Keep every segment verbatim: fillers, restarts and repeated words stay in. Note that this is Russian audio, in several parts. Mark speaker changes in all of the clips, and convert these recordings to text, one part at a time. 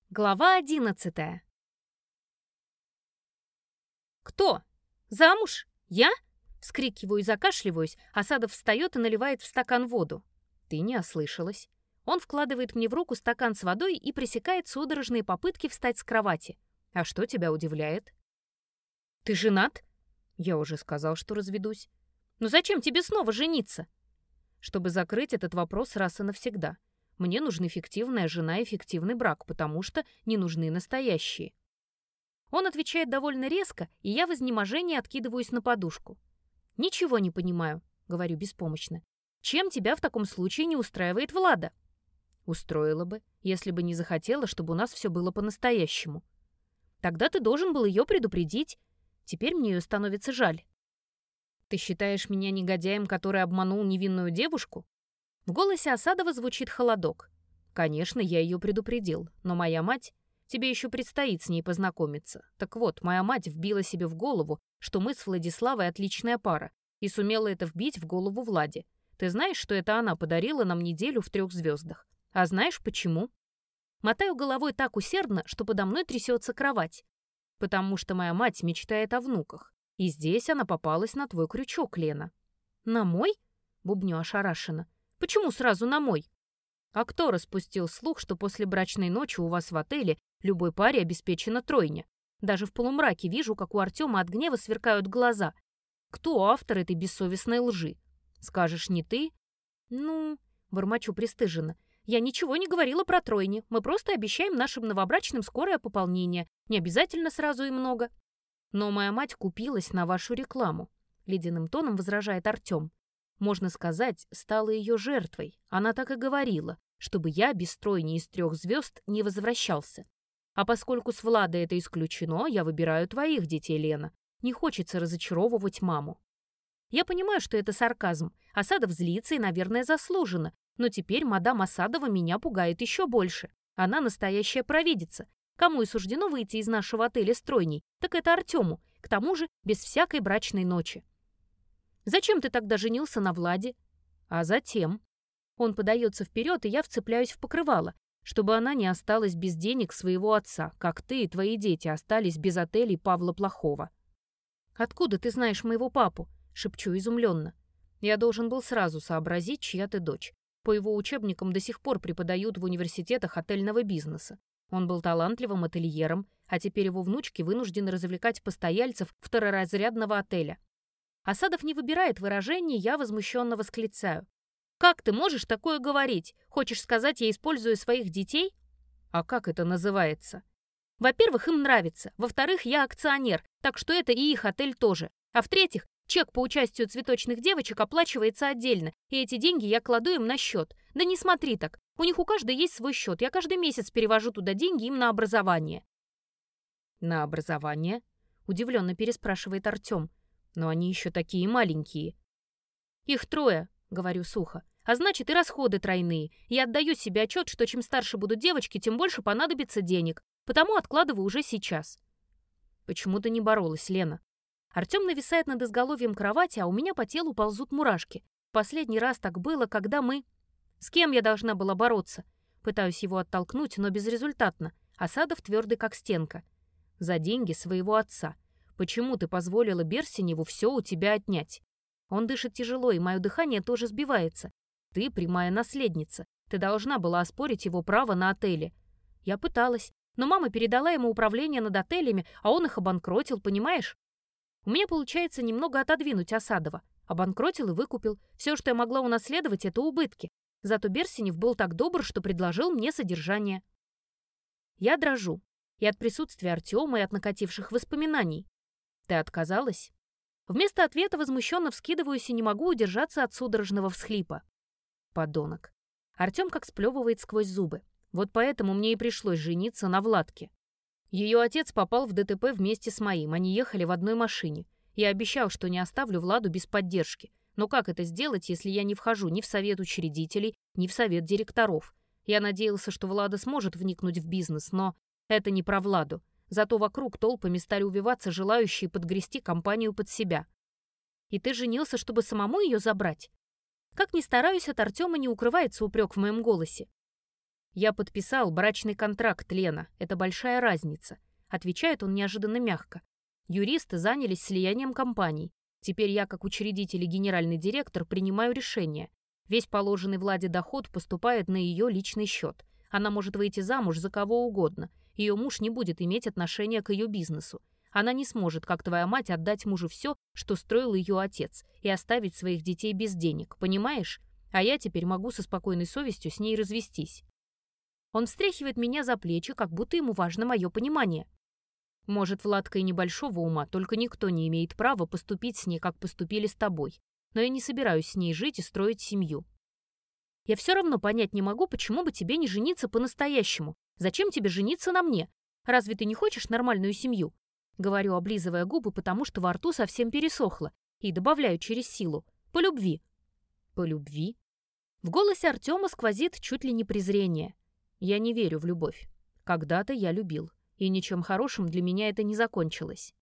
Speaker 1: Глава одиннадцатая. «Кто? Замуж? Я?» Вскрикиваю и закашливаюсь. Асадов встает и наливает в стакан воду. Ты не ослышалась. Он вкладывает мне в руку стакан с водой и пресекает судорожные попытки встать с кровати. А что тебя удивляет? Ты женат? Я уже сказал, что разведусь. Но зачем тебе снова жениться? Чтобы закрыть этот вопрос раз и навсегда. Мне нужны фиктивная жена и фиктивный брак, потому что не нужны настоящие. Он отвечает довольно резко, и я в изнеможении откидываюсь на подушку. «Ничего не понимаю», — говорю беспомощно. «Чем тебя в таком случае не устраивает Влада?» «Устроила бы, если бы не захотела, чтобы у нас все было по-настоящему». «Тогда ты должен был ее предупредить. Теперь мне ее становится жаль». «Ты считаешь меня негодяем, который обманул невинную девушку?» В голосе Асадова звучит холодок. «Конечно, я ее предупредил, но моя мать... Тебе еще предстоит с ней познакомиться. Так вот, моя мать вбила себе в голову, что мы с Владиславой отличная пара, и сумела это вбить в голову Владе. Ты знаешь, что это она подарила нам неделю в трех звездах? А знаешь, почему?» Мотаю головой так усердно, что подо мной трясется кровать. «Потому что моя мать мечтает о внуках. И здесь она попалась на твой крючок, Лена». «На мой?» — бубню ошарашенно. «Почему сразу на мой?» «А кто распустил слух, что после брачной ночи у вас в отеле любой паре обеспечена тройня? Даже в полумраке вижу, как у Артема от гнева сверкают глаза. Кто автор этой бессовестной лжи? Скажешь, не ты?» «Ну...» — бормочу пристыженно. «Я ничего не говорила про тройни. Мы просто обещаем нашим новобрачным скорое пополнение. Не обязательно сразу и много». «Но моя мать купилась на вашу рекламу», — ледяным тоном возражает Артем. «Можно сказать, стала ее жертвой. Она так и говорила, чтобы я без тройни из трех звезд не возвращался. А поскольку с Владой это исключено, я выбираю твоих детей, Лена. Не хочется разочаровывать маму». Я понимаю, что это сарказм. Асадов злится и, наверное, заслуженно. Но теперь мадам Асадова меня пугает еще больше. Она настоящая провидица. Кому и суждено выйти из нашего отеля с тройней, так это Артему. К тому же без всякой брачной ночи. «Зачем ты тогда женился на Владе?» «А затем...» Он подается вперед, и я вцепляюсь в покрывало, чтобы она не осталась без денег своего отца, как ты и твои дети остались без отелей Павла Плохого. «Откуда ты знаешь моего папу?» — шепчу изумленно. Я должен был сразу сообразить, чья ты дочь. По его учебникам до сих пор преподают в университетах отельного бизнеса. Он был талантливым ательером, а теперь его внучки вынуждены развлекать постояльцев второразрядного отеля. Асадов не выбирает выражений, я возмущенно восклицаю. «Как ты можешь такое говорить? Хочешь сказать, я использую своих детей?» «А как это называется?» «Во-первых, им нравится. Во-вторых, я акционер, так что это и их отель тоже. А в-третьих, чек по участию цветочных девочек оплачивается отдельно, и эти деньги я кладу им на счет. Да не смотри так, у них у каждой есть свой счет, я каждый месяц перевожу туда деньги им на образование». «На образование?» — удивленно переспрашивает Артем. «Но они еще такие маленькие». «Их трое», — говорю сухо. «А значит, и расходы тройные. Я отдаю себе отчет, что чем старше будут девочки, тем больше понадобится денег. Потому откладываю уже сейчас». «Почему ты не боролась, Лена?» Артем нависает над изголовьем кровати, а у меня по телу ползут мурашки. Последний раз так было, когда мы... С кем я должна была бороться? Пытаюсь его оттолкнуть, но безрезультатно. Асадов твердый, как стенка. «За деньги своего отца. Почему ты позволила Берсеневу все у тебя отнять?» Он дышит тяжело, и мое дыхание тоже сбивается. «Ты прямая наследница. Ты должна была оспорить его право на отели». Я пыталась, но мама передала ему управление над отелями, а он их обанкротил, понимаешь? У меня получается немного отодвинуть Асадова. Обанкротил и выкупил. Все, что я могла унаследовать, это убытки. Зато Берсенев был так добр, что предложил мне содержание. Я дрожу. И от присутствия Артема, и от накативших воспоминаний. «Ты отказалась?» Вместо ответа возмущенно вскидываюсь и не могу удержаться от судорожного всхлипа. Подонок. Артем как сплевывает сквозь зубы. Вот поэтому мне и пришлось жениться на Владке. Ее отец попал в ДТП вместе с моим, они ехали в одной машине. Я обещал, что не оставлю Владу без поддержки. Но как это сделать, если я не вхожу ни в совет учредителей, ни в совет директоров? Я надеялся, что Влада сможет вникнуть в бизнес, но это не про Владу. Зато вокруг толпами стали увиваться желающие подгрести компанию под себя. «И ты женился, чтобы самому ее забрать?» Как ни стараюсь, от Артема не укрывается упрек в моем голосе. «Я подписал брачный контракт, Лена. Это большая разница», — отвечает он неожиданно мягко. «Юристы занялись слиянием компаний. Теперь я, как учредитель и генеральный директор, принимаю решение. Весь положенный Владе доход поступает на ее личный счет. Она может выйти замуж за кого угодно. Ее муж не будет иметь отношения к ее бизнесу. Она не сможет, как твоя мать, отдать мужу все, что строил ее отец, и оставить своих детей без денег, понимаешь? А я теперь могу со спокойной совестью с ней развестись». Он встряхивает меня за плечи, как будто ему важно мое понимание. «Может, Владка и небольшого ума, только никто не имеет права поступить с ней, как поступили с тобой. Но я не собираюсь с ней жить и строить семью. Я все равно понять не могу, почему бы тебе не жениться по-настоящему. Зачем тебе жениться на мне? Разве ты не хочешь нормальную семью?» Говорю, облизывая губы, потому что во рту совсем пересохло, и добавляю через силу. «По любви». «По любви?» В голосе Артема сквозит чуть ли не презрение. Я не верю в любовь. Когда-то я любил, и ничем хорошим для меня это не закончилось.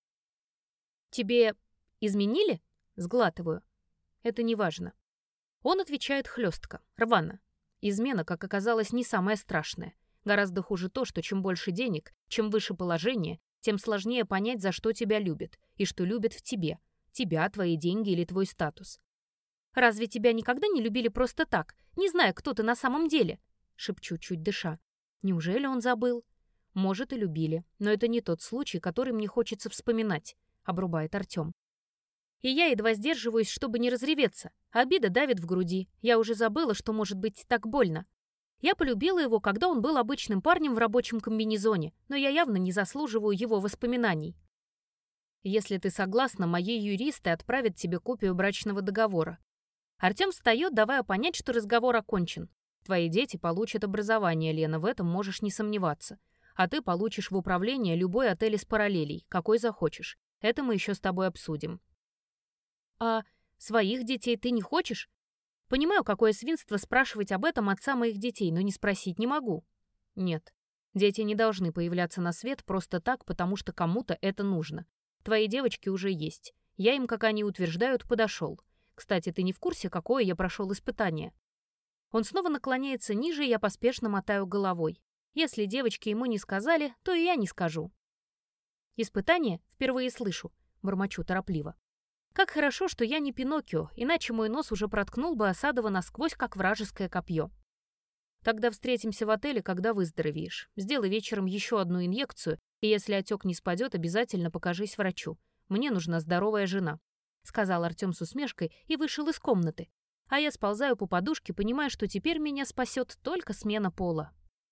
Speaker 1: «Тебе изменили?» Сглатываю. Это не важно. Он отвечает хлестко, рвано. Измена, как оказалось, не самое страшное. Гораздо хуже то, что чем больше денег, чем выше положение, тем сложнее понять, за что тебя любят, и что любят в тебе. Тебя, твои деньги или твой статус. «Разве тебя никогда не любили просто так, не зная, кто ты на самом деле?» Шепчу, чуть дыша. Неужели он забыл? Может, и любили, но это не тот случай, который мне хочется вспоминать, обрубает Артем. И я едва сдерживаюсь, чтобы не разреветься. Обида давит в груди. Я уже забыла, что может быть так больно. Я полюбила его, когда он был обычным парнем в рабочем комбинезоне, но я явно не заслуживаю его воспоминаний. Если ты согласна, мои юристы отправят тебе копию брачного договора. Артем встает, давая понять, что разговор окончен. Твои дети получат образование, Лена, в этом можешь не сомневаться. А ты получишь в управление любой отель из параллелей, какой захочешь. Это мы еще с тобой обсудим. А своих детей ты не хочешь? Понимаю, какое свинство спрашивать об этом отца моих детей, но не спросить не могу. Нет, дети не должны появляться на свет просто так, потому что кому-то это нужно. Твои девочки уже есть. Я им, как они утверждают, подошел. Кстати, ты не в курсе, какое я прошел испытание? Он снова наклоняется ниже, и я поспешно мотаю головой. Если девочки ему не сказали, то и я не скажу. Испытание впервые слышу, бормочу торопливо. Как хорошо, что я не Пиноккио, иначе мой нос уже проткнул бы Осадова насквозь, как вражеское копье. Тогда встретимся в отеле, когда выздоровеешь. Сделай вечером еще одну инъекцию, и если отек не спадет, обязательно покажись врачу. Мне нужна здоровая жена», — сказал Артем с усмешкой и вышел из комнаты. А я сползаю по подушке, понимая, что теперь меня спасет только смена пола.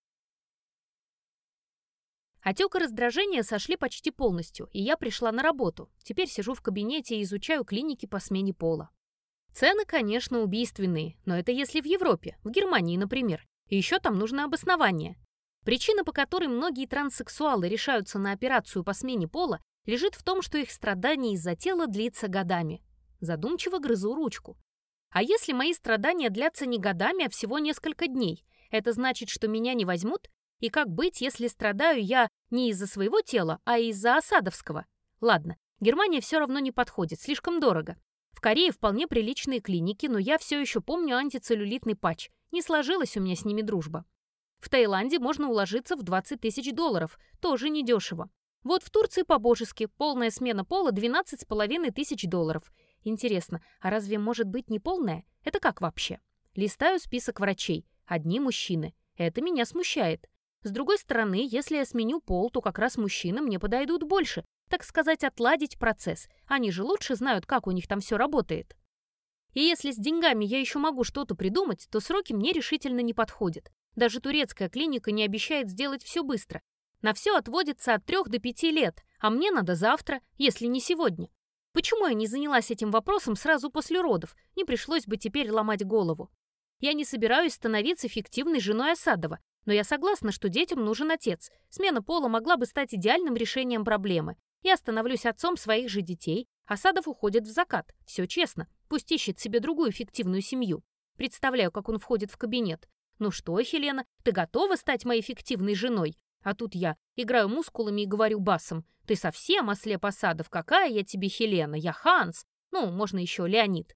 Speaker 1: Отек и раздражение сошли почти полностью, и я пришла на работу. Теперь сижу в кабинете и изучаю клиники по смене пола. Цены, конечно, убийственные, но это если в Европе, в Германии, например. И еще там нужно обоснование. Причина, по которой многие транссексуалы решаются на операцию по смене пола, лежит в том, что их страдание из-за тела длится годами. Задумчиво грызу ручку. А если мои страдания длятся не годами, а всего несколько дней? Это значит, что меня не возьмут? И как быть, если страдаю я не из-за своего тела, а из-за Осадовского? Ладно, Германия все равно не подходит, слишком дорого. В Корее вполне приличные клиники, но я все еще помню антицеллюлитный патч. Не сложилась у меня с ними дружба. В Таиланде можно уложиться в двадцать тысяч долларов, тоже недешево. Вот в Турции по-божески, полная смена пола двенадцать с половиной тысяч долларов. Интересно, а разве может быть не полная? Это как вообще? Листаю список врачей. Одни мужчины. Это меня смущает. С другой стороны, если я сменю пол, то как раз мужчины мне подойдут больше. Так сказать, отладить процесс. Они же лучше знают, как у них там все работает. И если с деньгами я еще могу что-то придумать, то сроки мне решительно не подходят. Даже турецкая клиника не обещает сделать все быстро. На все отводится от трех до пяти лет, а мне надо завтра, если не сегодня. Почему я не занялась этим вопросом сразу после родов? Не пришлось бы теперь ломать голову. Я не собираюсь становиться фиктивной женой Осадова, но я согласна, что детям нужен отец. Смена пола могла бы стать идеальным решением проблемы. Я становлюсь отцом своих же детей, Осадов уходит в закат. Все честно, пусть ищет себе другую фиктивную семью. Представляю, как он входит в кабинет. «Ну что, Хелена, ты готова стать моей фиктивной женой?» А тут я играю мускулами и говорю басом: «Ты совсем ослеп, Осадов, какая я тебе Хелена, я Ханс, ну, можно еще Леонид».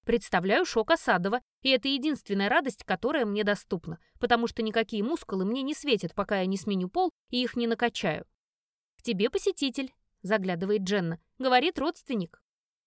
Speaker 1: Представляю шок Осадова, и это единственная радость, которая мне доступна, потому что никакие мускулы мне не светят, пока я не сменю пол и их не накачаю. «К тебе посетитель», — заглядывает Дженна, — говорит родственник.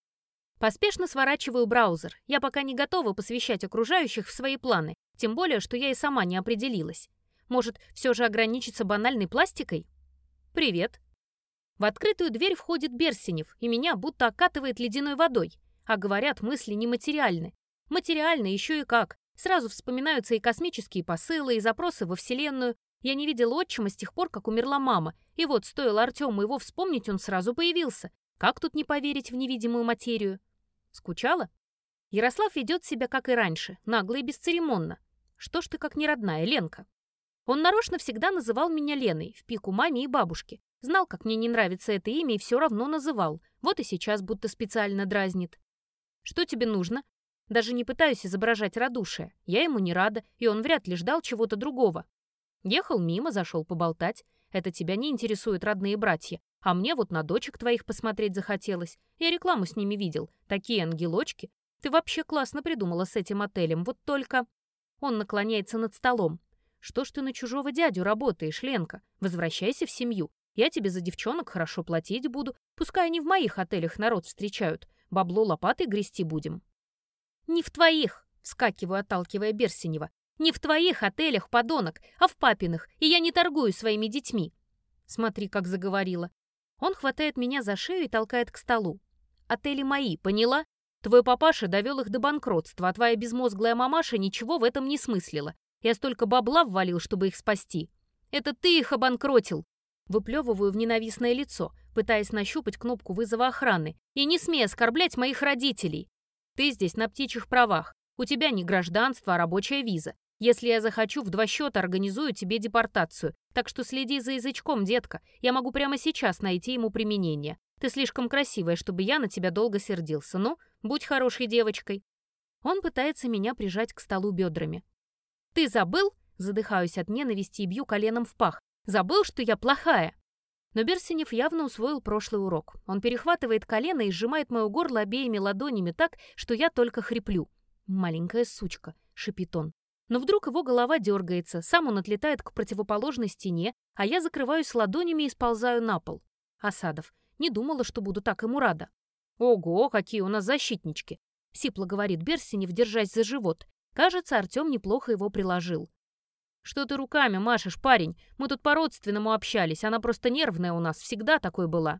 Speaker 1: Поспешно сворачиваю браузер. Я пока не готова посвящать окружающих в свои планы, тем более, что я и сама не определилась. Может, все же ограничиться банальной пластикой? «Привет». В открытую дверь входит Берсенев, и меня будто окатывает ледяной водой. А говорят, мысли нематериальны. Материальны еще и как. Сразу вспоминаются и космические посылы, и запросы во Вселенную. Я не видела отчима с тех пор, как умерла мама. И вот, стоило Артему его вспомнить, он сразу появился. Как тут не поверить в невидимую материю? Скучала? Ярослав ведет себя, как и раньше, нагло и бесцеремонно. Что ж ты как неродная, Ленка? Он нарочно всегда называл меня Леной, в пику маме и бабушке. Знал, как мне не нравится это имя, и все равно называл. Вот и сейчас будто специально дразнит. «Что тебе нужно?» Даже не пытаюсь изображать радушие. Я ему не рада, и он вряд ли ждал чего-то другого. Ехал мимо, зашел поболтать. Это тебя не интересуют родные братья. А мне вот на дочек твоих посмотреть захотелось. Я рекламу с ними видел. Такие ангелочки. Ты вообще классно придумала с этим отелем. Вот только... Он наклоняется над столом. Что ж ты на чужого дядю работаешь, Ленка? Возвращайся в семью. Я тебе за девчонок хорошо платить буду. Пускай они в моих отелях народ встречают. Бабло лопатой грести будем». «Не в твоих», — вскакиваю, отталкивая Берсенева. «Не в твоих отелях, подонок, а в папиных, и я не торгую своими детьми». Смотри, как заговорила. Он хватает меня за шею и толкает к столу. «Отели мои, поняла? Твой папаша довел их до банкротства, а твоя безмозглая мамаша ничего в этом не смыслила. Я столько бабла ввалил, чтобы их спасти. Это ты их обанкротил!» Выплевываю в ненавистное лицо, пытаясь нащупать кнопку вызова охраны. «И не смей оскорблять моих родителей! Ты здесь на птичьих правах. У тебя не гражданство, а рабочая виза. Если я захочу, в два счета организую тебе депортацию. Так что следи за язычком, детка. Я могу прямо сейчас найти ему применение. Ты слишком красивая, чтобы я на тебя долго сердился. Ну, будь хорошей девочкой». Он пытается меня прижать к столу бедрами. «Ты забыл?» Задыхаюсь от ненависти и бью коленом в пах. «Забыл, что я плохая?» Но Берсенев явно усвоил прошлый урок. Он перехватывает колено и сжимает мое горло обеими ладонями так, что я только хриплю. «Маленькая сучка», — шипит он. Но вдруг его голова дергается, сам он отлетает к противоположной стене, а я закрываюсь ладонями и сползаю на пол. Осадов. Не думала, что буду так ему рада. «Ого, какие у нас защитнички!» — сипло говорит Берсенев, держась за живот. Кажется, Артем неплохо его приложил. «Что ты руками машешь, парень? Мы тут по-родственному общались, она просто нервная у нас, всегда такой была».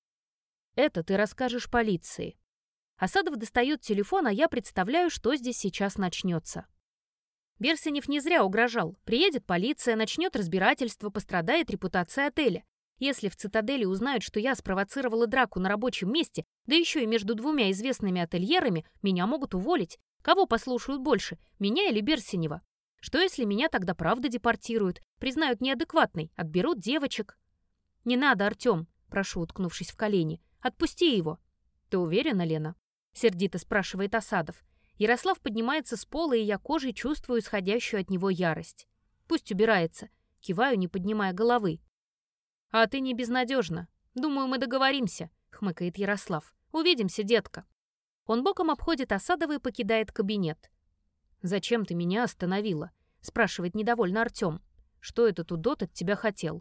Speaker 1: «Это ты расскажешь полиции». Осадов достает телефон, а я представляю, что здесь сейчас начнется. Берсенев не зря угрожал. Приедет полиция, начнет разбирательство, пострадает репутация отеля. Если в «Цитадели» узнают, что я спровоцировала драку на рабочем месте, да еще и между двумя известными ательерами, меня могут уволить. Кого послушают больше, меня или Берсенева? Что если меня тогда правда депортируют, признают неадекватной, отберут девочек? «Не надо, Артем», — прошу, уткнувшись в колени. «Отпусти его». «Ты уверена, Лена?» — сердито спрашивает Осадов. Ярослав поднимается с пола, и я кожей чувствую исходящую от него ярость. «Пусть убирается». Киваю, не поднимая головы. «А ты не безнадежна. Думаю, мы договоримся», — хмыкает Ярослав. «Увидимся, детка». Он боком обходит Осадова и покидает кабинет. «Зачем ты меня остановила?» — спрашивает недовольно Артем. «Что этот удот от тебя хотел?»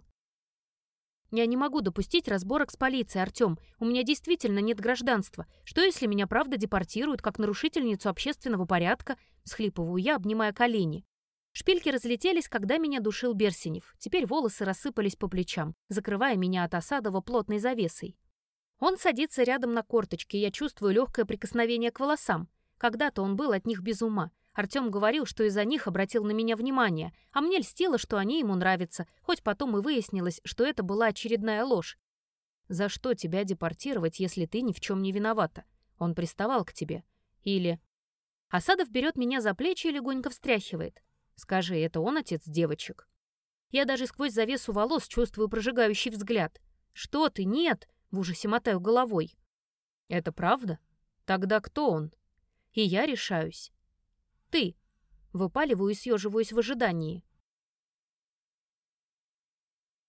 Speaker 1: «Я не могу допустить разборок с полицией, Артем. У меня действительно нет гражданства. Что, если меня правда депортируют как нарушительницу общественного порядка?» — схлипываю я, обнимая колени. Шпильки разлетелись, когда меня душил Берсенев. Теперь волосы рассыпались по плечам, закрывая меня от Осадова плотной завесой. Он садится рядом на корточки, и я чувствую легкое прикосновение к волосам. Когда-то он был от них без ума. Артем говорил, что из-за них обратил на меня внимание, а мне льстило, что они ему нравятся, хоть потом и выяснилось, что это была очередная ложь. «За что тебя депортировать, если ты ни в чем не виновата? Он приставал к тебе. Или...» Осадов берет меня за плечи и легонько встряхивает. «Скажи, это он отец девочек?» Я даже сквозь завесу волос чувствую прожигающий взгляд. «Что ты? Нет!» — в ужасе мотаю головой. «Это правда? Тогда кто он?» И я решаюсь. «Ты!» — выпаливаю и съеживаюсь в ожидании.